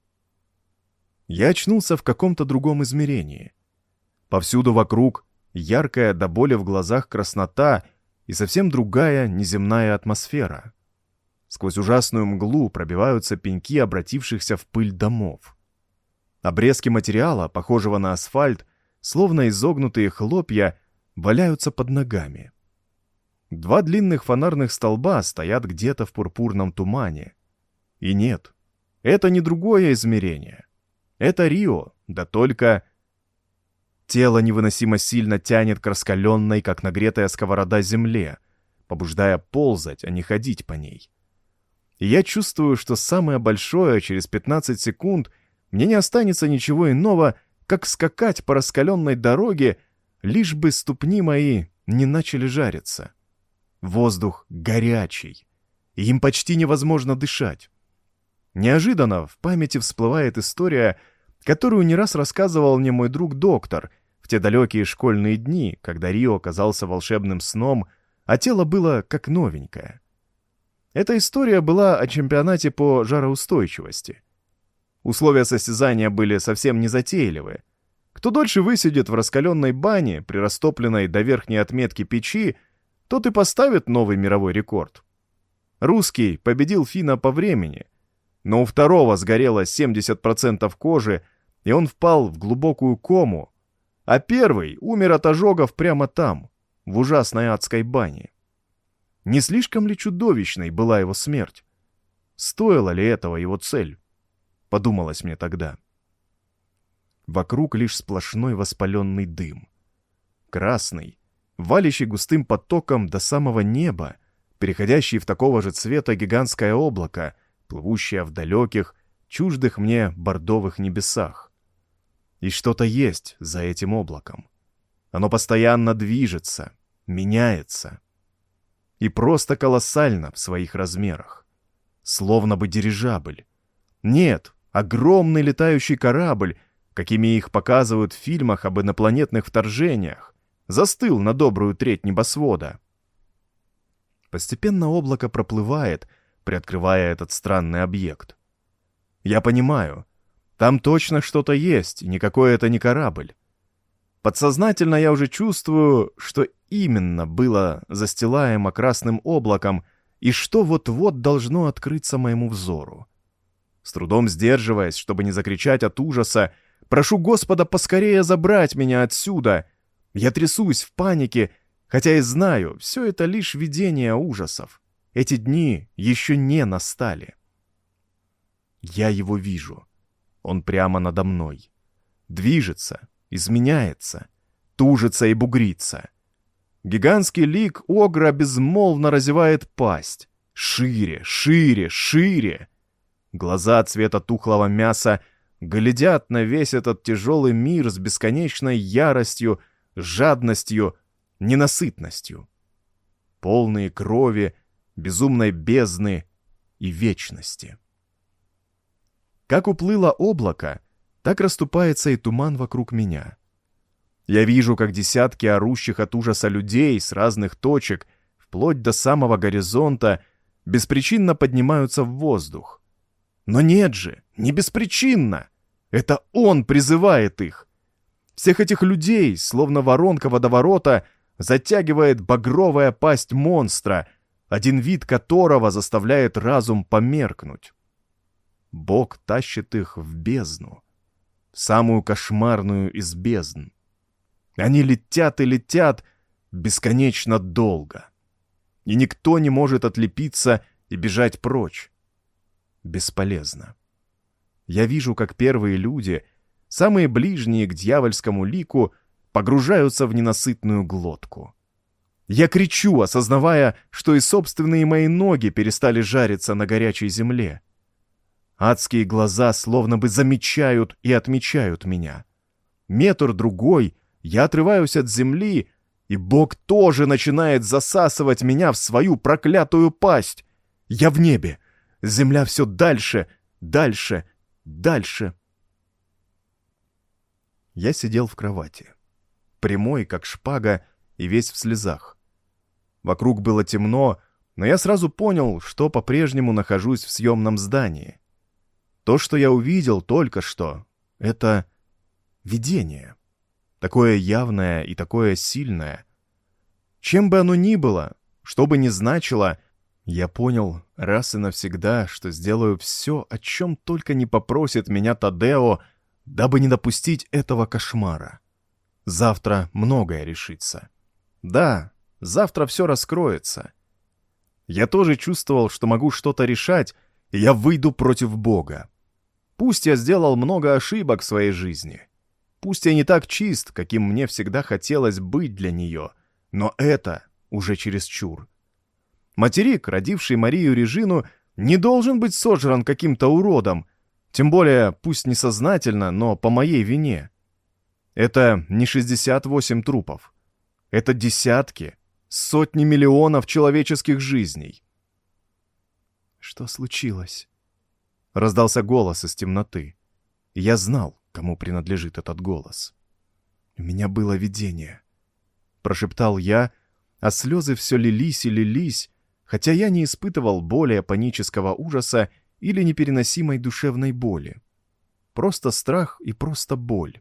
Я очнулся в каком-то другом измерении. Повсюду вокруг яркая до боли в глазах краснота и совсем другая неземная атмосфера. Сквозь ужасную мглу пробиваются пеньки обратившихся в пыль домов. Обрезки материала, похожего на асфальт, словно изогнутые хлопья, валяются под ногами. Два длинных фонарных столба стоят где-то в пурпурном тумане. И нет, это не другое измерение. Это Рио, да только... Тело невыносимо сильно тянет к раскаленной, как нагретая сковорода, земле, побуждая ползать, а не ходить по ней. И я чувствую, что самое большое, через пятнадцать секунд, мне не останется ничего иного, как скакать по раскаленной дороге, лишь бы ступни мои не начали жариться. Воздух горячий, и им почти невозможно дышать. Неожиданно в памяти всплывает история, которую не раз рассказывал мне мой друг-доктор в те далекие школьные дни, когда Рио казался волшебным сном, а тело было как новенькое. Эта история была о чемпионате по жароустойчивости. Условия состязания были совсем незатейливые. Кто дольше высидит в раскаленной бане, прирастопленной до верхней отметки печи, тот и поставит новый мировой рекорд. Русский победил финна по времени, но у второго сгорело семьдесят процентов кожи, и он впал в глубокую кому, а первый умер от ожогов прямо там, в ужасной адской бане. Не слишком ли чудовищной была его смерть? Стоила ли этого его цель? Подумалось мне тогда. Вокруг лишь сплошной воспаленный дым. Красный, валящий густым потоком до самого неба, переходящий в такого же цвета гигантское облако, плывущее в далеких, чуждых мне бордовых небесах. И что-то есть за этим облаком. Оно постоянно движется, меняется. И просто колоссально в своих размерах. Словно бы дирижабль. Нет, огромный летающий корабль, какими их показывают в фильмах об инопланетных вторжениях, застыл на добрую треть небосвода. Постепенно облако проплывает, приоткрывая этот странный объект. Я понимаю, там точно что-то есть, и никакой это не корабль. Подсознательно я уже чувствую, что именно было застилаемо красным облаком и что вот-вот должно открыться моему взору. С трудом сдерживаясь, чтобы не закричать от ужаса, прошу Господа поскорее забрать меня отсюда. Я трясусь в панике, хотя и знаю, все это лишь видение ужасов. Эти дни еще не настали. Я его вижу. Он прямо надо мной. Движется, изменяется, тужится и бугрится. Гигантский лик огра безмолвно разевает пасть. Шире, шире, шире. Глаза цвета тухлого мяса глядят на весь этот тяжелый мир с бесконечной яростью, жадностью, ненасытностью. Полные крови, безумной бездны и вечности. Как уплыло облако, так расступается и туман вокруг меня. Я вижу, как десятки орущих от ужаса людей с разных точек, вплоть до самого горизонта, беспричинно поднимаются в воздух. Но нет же, не беспричинно! Это он призывает их! Всех этих людей, словно воронка водоворота, затягивает багровая пасть монстра, один вид которого заставляет разум померкнуть. Бог тащит их в бездну, в самую кошмарную из бездн. Они летят и летят бесконечно долго, и никто не может отлепиться и бежать прочь. Бесполезно. Я вижу, как первые люди, самые ближние к дьявольскому лику, погружаются в ненасытную глотку. Я кричу, осознавая, что и собственные мои ноги перестали жариться на горячей земле. Адские глаза словно бы замечают и отмечают меня. Метр-другой, я отрываюсь от земли, и Бог тоже начинает засасывать меня в свою проклятую пасть. Я в небе. Земля все дальше, дальше, дальше. Я сидел в кровати, прямой, как шпага, и весь в слезах. Вокруг было темно, но я сразу понял, что по-прежнему нахожусь в съемном здании. То, что я увидел только что, — это видение. Такое явное и такое сильное. Чем бы оно ни было, что бы ни значило, я понял раз и навсегда, что сделаю все, о чем только не попросит меня Тадео, дабы не допустить этого кошмара. Завтра многое решится. Да, завтра все раскроется. Я тоже чувствовал, что могу что-то решать, и я выйду против Бога. Пусть я сделал много ошибок в своей жизни. Пусть я не так чист, каким мне всегда хотелось быть для нее, но это уже чересчур. Материк, родивший Марию Режину, не должен быть сожран каким-то уродом, тем более, пусть несознательно, но по моей вине. Это не шестьдесят восемь трупов. Это десятки, сотни миллионов человеческих жизней. «Что случилось?» — раздался голос из темноты. И я знал, кому принадлежит этот голос. «У меня было видение», — прошептал я, а слезы все лились и лились, хотя я не испытывал более панического ужаса или непереносимой душевной боли. Просто страх и просто боль.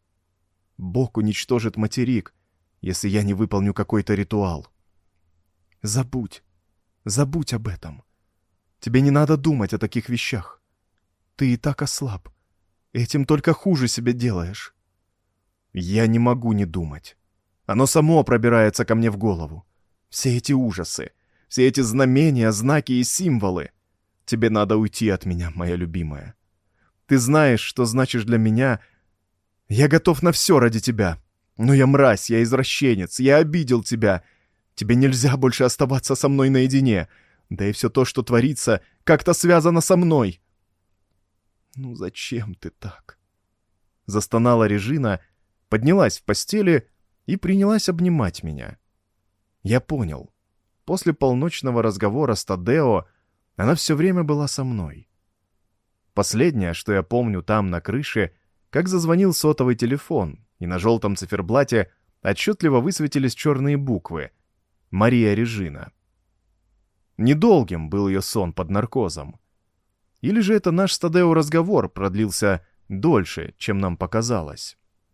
Бог уничтожит материк, если я не выполню какой-то ритуал. Забудь, забудь об этом. Тебе не надо думать о таких вещах. Ты и так ослаб. Этим только хуже себе делаешь. Я не могу не думать. Оно само пробирается ко мне в голову. Все эти ужасы, все эти знамения, знаки и символы. Тебе надо уйти от меня, моя любимая. Ты знаешь, что значишь для меня. Я готов на все ради тебя. Но я мразь, я извращенец, я обидел тебя. Тебе нельзя больше оставаться со мной наедине. Да и все то, что творится, как-то связано со мной. «Ну зачем ты так?» Застонала Режина, поднялась в постели и принялась обнимать меня. Я понял. После полночного разговора с Тадео она все время была со мной. Последнее, что я помню там, на крыше, как зазвонил сотовый телефон, и на желтом циферблате отчетливо высветились черные буквы «Мария Режина». Недолгим был ее сон под наркозом. Или же это наш с Тадео разговор продлился дольше, чем нам показалось.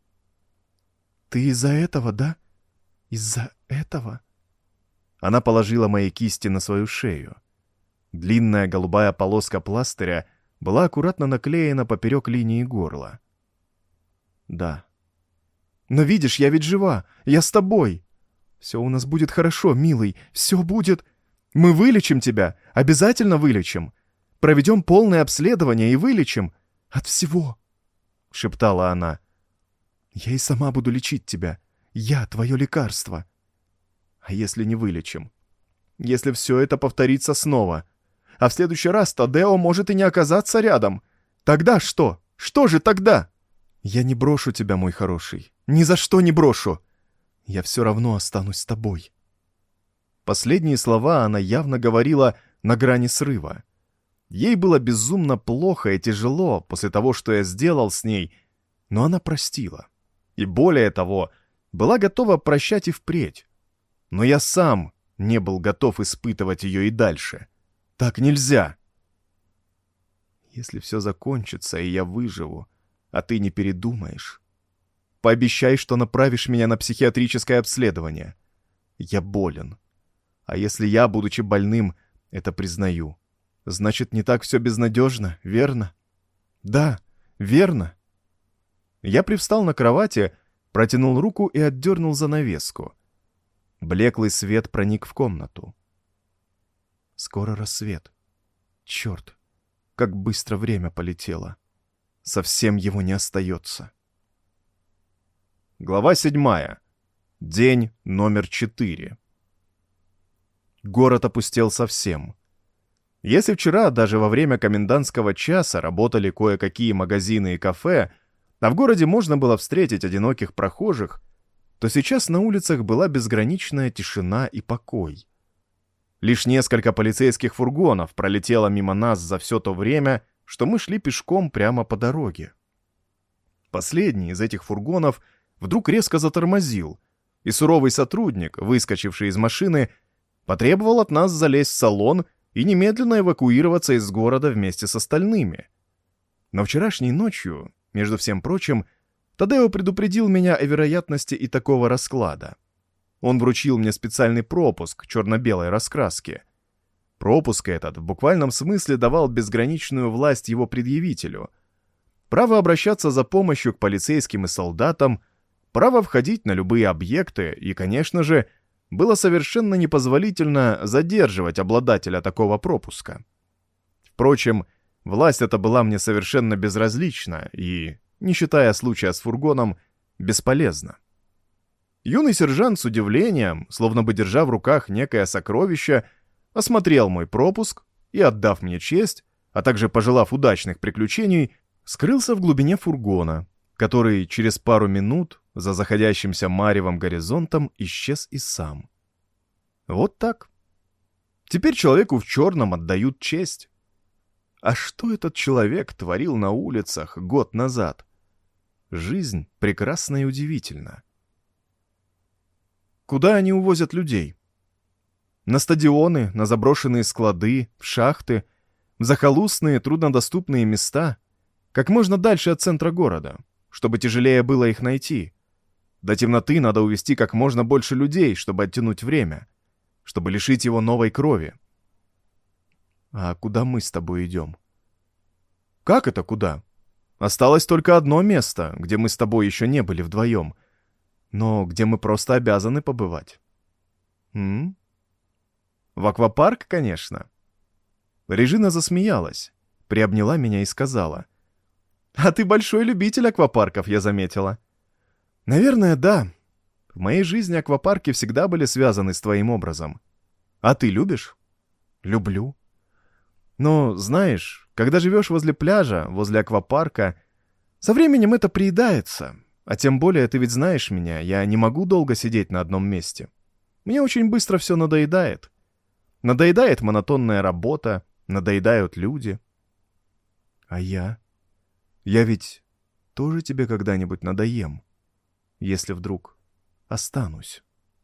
«Ты из-за этого, да? Из-за этого?» Она положила мои кисти на свою шею. Длинная голубая полоска пластыря была аккуратно наклеена поперек линии горла. «Да. Но видишь, я ведь жива, я с тобой. Все у нас будет хорошо, милый, все будет. Мы вылечим тебя, обязательно вылечим. Проведем полное обследование и вылечим. От всего», — шептала она. «Я и сама буду лечить тебя. Я твое лекарство. А если не вылечим? Если все это повторится снова? А в следующий раз Тадео может и не оказаться рядом. Тогда что? Что же тогда? Я не брошу тебя, мой хороший. Ни за что не брошу. Я все равно останусь с тобой». Последние слова она явно говорила на грани срыва. Ей было безумно плохо и тяжело после того, что я сделал с ней, но она простила. И более того, была готова прощать и впредь. Но я сам не был готов испытывать ее и дальше. Так нельзя. Если все закончится, и я выживу, а ты не передумаешь, пообещай, что направишь меня на психиатрическое обследование. Я болен. А если я, будучи больным, это признаю, значит, не так все безнадежно, верно? Да, верно. Я привстал на кровати, протянул руку и отдернул занавеску. Блеклый свет проник в комнату. Скоро рассвет. Черт, как быстро время полетело. Совсем его не остается. Глава седьмая. День номер четыре. Город опустел совсем. Если вчера даже во время комендантского часа работали кое-какие магазины и кафе, а в городе можно было встретить одиноких прохожих, то сейчас на улицах была безграничная тишина и покой. Лишь несколько полицейских фургонов пролетело мимо нас за все то время, что мы шли пешком прямо по дороге. Последний из этих фургонов вдруг резко затормозил, и суровый сотрудник, выскочивший из машины, потребовал от нас залезть в салон и немедленно эвакуироваться из города вместе с остальными. Но вчерашней ночью, между всем прочим, Тадео предупредил меня о вероятности и такого расклада. Он вручил мне специальный пропуск черно-белой раскраски. Пропуск этот в буквальном смысле давал безграничную власть его предъявителю. Право обращаться за помощью к полицейским и солдатам, право входить на любые объекты и, конечно же, было совершенно непозволительно задерживать обладателя такого пропуска. Впрочем, власть эта была мне совершенно безразлична и, не считая случая с фургоном, бесполезна. Юный сержант с удивлением, словно бы держа в руках некое сокровище, осмотрел мой пропуск и, отдав мне честь, а также пожелав удачных приключений, скрылся в глубине фургона, который через пару минут за заходящимся маревом горизонтом исчез и сам. Вот так. Теперь человеку в черном отдают честь. А что этот человек творил на улицах год назад? Жизнь прекрасна и удивительна. Куда они увозят людей? На стадионы, на заброшенные склады, в шахты, в захолустные, труднодоступные места, как можно дальше от центра города, чтобы тяжелее было их найти. До темноты надо увести как можно больше людей, чтобы оттянуть время, чтобы лишить его новой крови. А куда мы с тобой идем? Как это куда? Осталось только одно место, где мы с тобой еще не были вдвоем, но где мы просто обязаны побывать. М? В аквапарк, конечно. Режина засмеялась, приобняла меня и сказала: «А ты большой любитель аквапарков, я заметила». «Наверное, да. В моей жизни аквапарки всегда были связаны с твоим образом. А ты любишь?» «Люблю. Но, знаешь, когда живешь возле пляжа, возле аквапарка, со временем это приедается. А тем более, ты ведь знаешь меня, я не могу долго сидеть на одном месте. Мне очень быстро все надоедает. Надоедает монотонная работа, надоедают люди. А я? Я ведь тоже тебе когда-нибудь надоем, если вдруг останусь».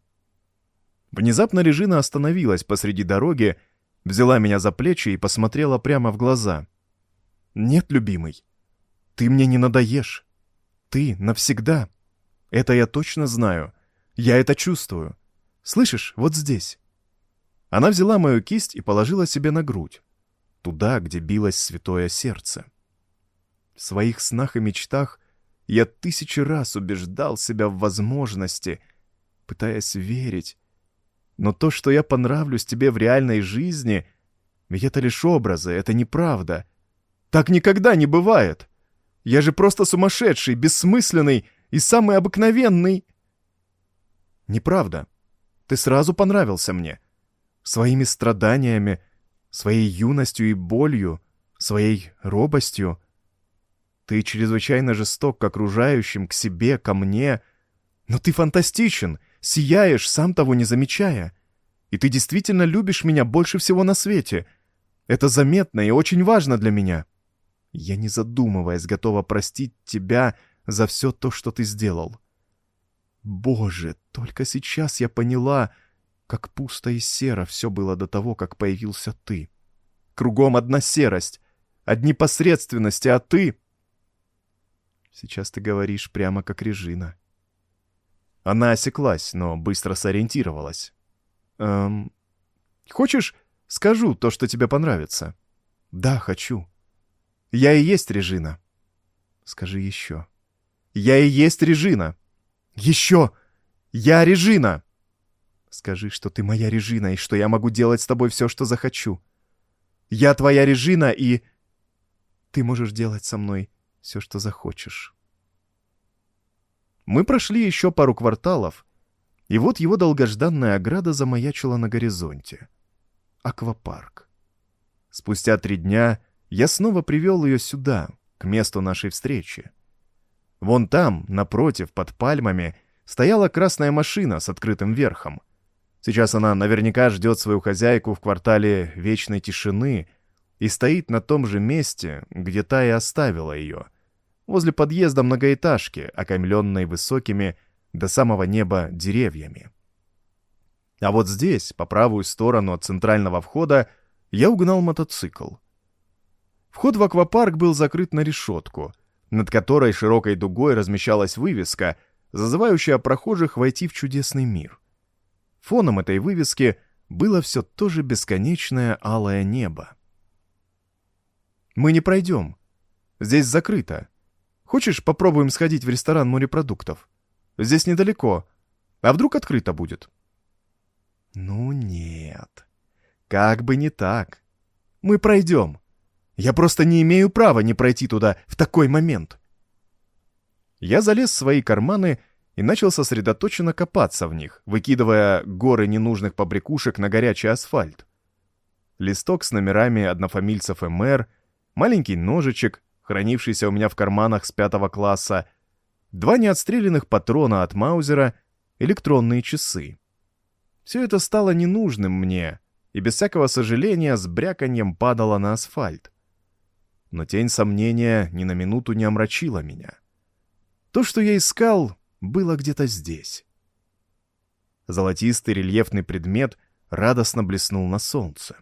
Внезапно Режина остановилась посреди дороги, взяла меня за плечи и посмотрела прямо в глаза. «Нет, любимый, ты мне не надоешь. Ты навсегда. Это я точно знаю. Я это чувствую. Слышишь, вот здесь». Она взяла мою кисть и положила себе на грудь, туда, где билось святое сердце. В своих снах и мечтах я тысячи раз убеждал себя в возможности, пытаясь верить. Но то, что я понравлюсь тебе в реальной жизни, ведь это лишь образы, это неправда. Так никогда не бывает. Я же просто сумасшедший, бессмысленный и самый обыкновенный. Неправда. Ты сразу понравился мне. Своими страданиями, своей юностью и болью, своей робостью. Ты чрезвычайно жесток к окружающим, к себе, ко мне. Но ты фантастичен, сияешь, сам того не замечая. И ты действительно любишь меня больше всего на свете. Это заметно и очень важно для меня. Я, не задумываясь, готова простить тебя за все то, что ты сделал. Боже, только сейчас я поняла, как пусто и серо все было до того, как появился ты. Кругом одна серость, одни посредственности, а ты... Сейчас ты говоришь прямо как Режина. Она осеклась, но быстро сориентировалась. Эм... Хочешь, скажу то, что тебе понравится? Да, хочу. Я и есть Режина. Скажи еще. Я и есть Режина. Еще! Я Режина! Скажи, что ты моя Режина, и что я могу делать с тобой все, что захочу. Я твоя Режина, и... Ты можешь делать со мной все, что захочешь. Мы прошли еще пару кварталов, и вот его долгожданная ограда замаячила на горизонте. Аквапарк. Спустя три дня я снова привел ее сюда, к месту нашей встречи. Вон там, напротив, под пальмами, стояла красная машина с открытым верхом. Сейчас она наверняка ждет свою хозяйку в квартале Вечной Тишины и стоит на том же месте, где та и оставила ее, возле подъезда многоэтажки, окаймленной высокими до самого неба деревьями. А вот здесь, по правую сторону от центрального входа, я угнал мотоцикл. Вход в аквапарк был закрыт на решетку, над которой широкой дугой размещалась вывеска, зазывающая прохожих войти в чудесный мир. Фоном этой вывески было все то же бесконечное алое небо. «Мы не пройдем. Здесь закрыто. Хочешь, попробуем сходить в ресторан морепродуктов? Здесь недалеко. А вдруг открыто будет?» «Ну нет. Как бы не так. Мы пройдем. Я просто не имею права не пройти туда в такой момент». Я залез в свои карманы и начал сосредоточенно копаться в них, выкидывая горы ненужных побрякушек на горячий асфальт. Листок с номерами однофамильцев эм эр, маленький ножичек, хранившийся у меня в карманах с пятого класса, два неотстрелянных патрона от Маузера, электронные часы. Все это стало ненужным мне, и без всякого сожаления с бряканьем падало на асфальт. Но тень сомнения ни на минуту не омрачила меня. То, что я искал, было где-то здесь. Золотистый рельефный предмет радостно блеснул на солнце.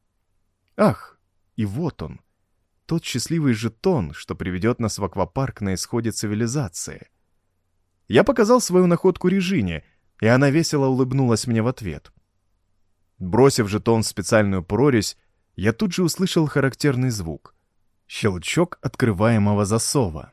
Ах, и вот он, тот счастливый жетон, что приведет нас в аквапарк на исходе цивилизации. Я показал свою находку Режине, и она весело улыбнулась мне в ответ. Бросив жетон в специальную прорезь, я тут же услышал характерный звук — щелчок открываемого засова.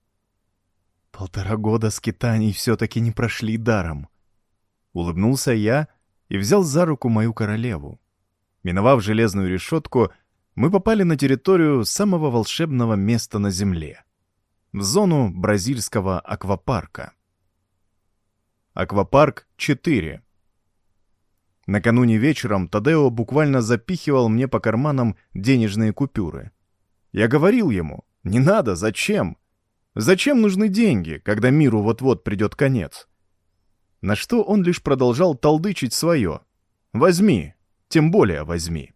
Полтора года скитаний все-таки не прошли даром. Улыбнулся я и взял за руку мою королеву. Миновав железную решетку, мы попали на территорию самого волшебного места на Земле — в зону бразильского аквапарка. Аквапарк четыре. Накануне вечером Тадео буквально запихивал мне по карманам денежные купюры. Я говорил ему: «Не надо, зачем? Зачем нужны деньги, когда миру вот-вот придет конец?» На что он лишь продолжал толдычить свое: «Возьми, тем более возьми».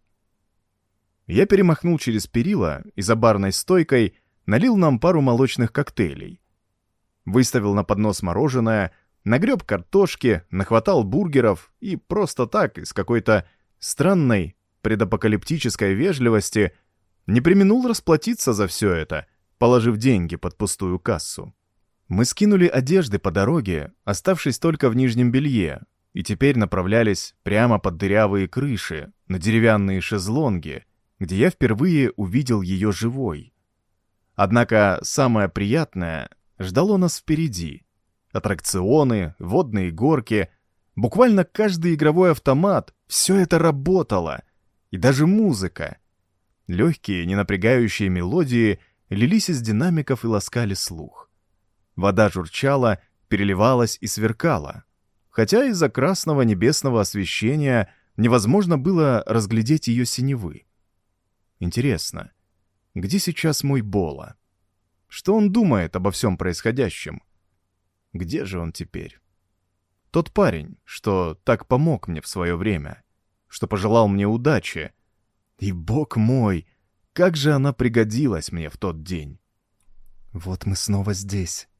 Я перемахнул через перила и за барной стойкой налил нам пару молочных коктейлей. Выставил на поднос мороженое, нагреб картошки, нахватал бургеров и просто так, из какой-то странной предапокалиптической вежливости, не преминул расплатиться за все это, положив деньги под пустую кассу. Мы скинули одежды по дороге, оставшись только в нижнем белье, и теперь направлялись прямо под дырявые крыши, на деревянные шезлонги, где я впервые увидел ее живой. Однако самое приятное ждало нас впереди. Аттракционы, водные горки, буквально каждый игровой автомат — все это работало. И даже музыка. Легкие, ненапрягающие мелодии лились из динамиков и ласкали слух. Вода журчала, переливалась и сверкала, хотя из-за красного небесного освещения невозможно было разглядеть ее синевы. Интересно, где сейчас мой Бола? Что он думает обо всем происходящем? Где же он теперь? Тот парень, что так помог мне в свое время, что пожелал мне удачи, И, бог мой, как же она пригодилась мне в тот день. Вот мы снова здесь.